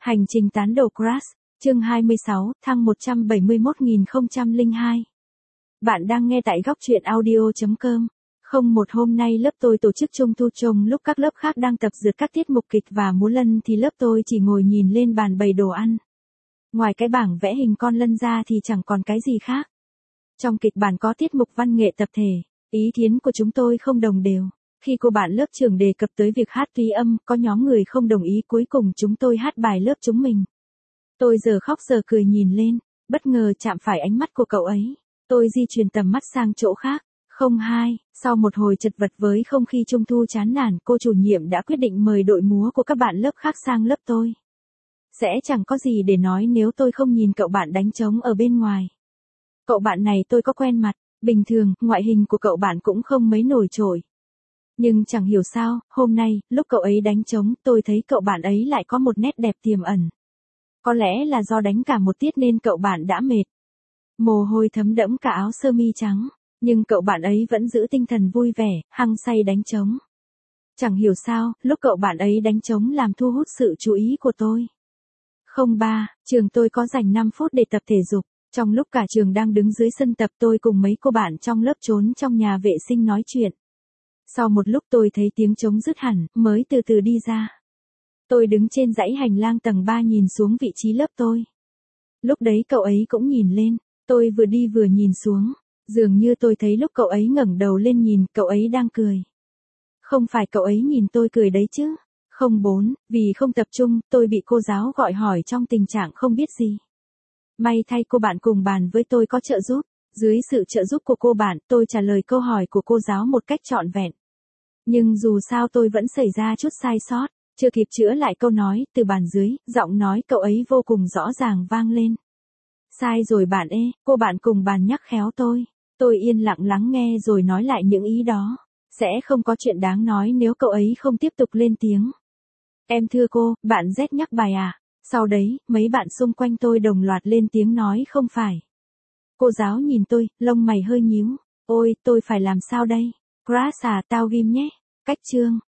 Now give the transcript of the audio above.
Hành trình tán đồ Crush, chương 26, thăng 171.002. Bạn đang nghe tại góc truyện audio.com. Không, một hôm nay lớp tôi tổ chức trung thu trông lúc các lớp khác đang tập dượt các tiết mục kịch và múa lân thì lớp tôi chỉ ngồi nhìn lên bàn bày đồ ăn. Ngoài cái bảng vẽ hình con lân ra thì chẳng còn cái gì khác. Trong kịch bản có tiết mục văn nghệ tập thể, ý kiến của chúng tôi không đồng đều. Khi cô bạn lớp trưởng đề cập tới việc hát tùy âm, có nhóm người không đồng ý, cuối cùng chúng tôi hát bài lớp chúng mình. Tôi giờ khóc giờ cười nhìn lên, bất ngờ chạm phải ánh mắt của cậu ấy. Tôi di chuyển tầm mắt sang chỗ khác. Không hai, sau một hồi chật vật với không khí trung thu chán nản, cô chủ nhiệm đã quyết định mời đội múa của các bạn lớp khác sang lớp tôi. Sẽ chẳng có gì để nói nếu tôi không nhìn cậu bạn đánh trống ở bên ngoài. Cậu bạn này tôi có quen mặt, bình thường, ngoại hình của cậu bạn cũng không mấy nổi trội. Nhưng chẳng hiểu sao, hôm nay, lúc cậu ấy đánh trống, tôi thấy cậu bạn ấy lại có một nét đẹp tiềm ẩn. Có lẽ là do đánh cả một tiết nên cậu bạn đã mệt. Mồ hôi thấm đẫm cả áo sơ mi trắng, nhưng cậu bạn ấy vẫn giữ tinh thần vui vẻ, hăng say đánh trống. Chẳng hiểu sao, lúc cậu bạn ấy đánh trống làm thu hút sự chú ý của tôi. 03, trường tôi có dành 5 phút để tập thể dục. Trong lúc cả trường đang đứng dưới sân tập, tôi cùng mấy cô bạn trong lớp trốn trong nhà vệ sinh nói chuyện. Sau một lúc tôi thấy tiếng trống dứt hẳn, mới từ từ đi ra. Tôi đứng trên dãy hành lang tầng 3 nhìn xuống vị trí lớp tôi. Lúc đấy cậu ấy cũng nhìn lên, tôi vừa đi vừa nhìn xuống. Dường như tôi thấy lúc cậu ấy ngẩng đầu lên nhìn, cậu ấy đang cười. Không phải cậu ấy nhìn tôi cười đấy chứ. 04, vì không tập trung, tôi bị cô giáo gọi hỏi trong tình trạng không biết gì. May thay cô bạn cùng bàn với tôi có trợ giúp. Dưới sự trợ giúp của cô bạn, tôi trả lời câu hỏi của cô giáo một cách trọn vẹn. Nhưng dù sao tôi vẫn xảy ra chút sai sót, chưa kịp chữa lại câu nói, từ bàn dưới, giọng nói cậu ấy vô cùng rõ ràng vang lên. Sai rồi bạn ê, cô bạn cùng bàn nhắc khéo tôi. Tôi yên lặng lắng nghe rồi nói lại những ý đó. Sẽ không có chuyện đáng nói nếu cậu ấy không tiếp tục lên tiếng. Em thưa cô, bạn Z nhắc bài à? Sau đấy, mấy bạn xung quanh tôi đồng loạt lên tiếng nói không phải. Cô giáo nhìn tôi, lông mày hơi nhíu. Ôi, tôi phải làm sao đây? Crush à, tao ghim nhé. Cách chương.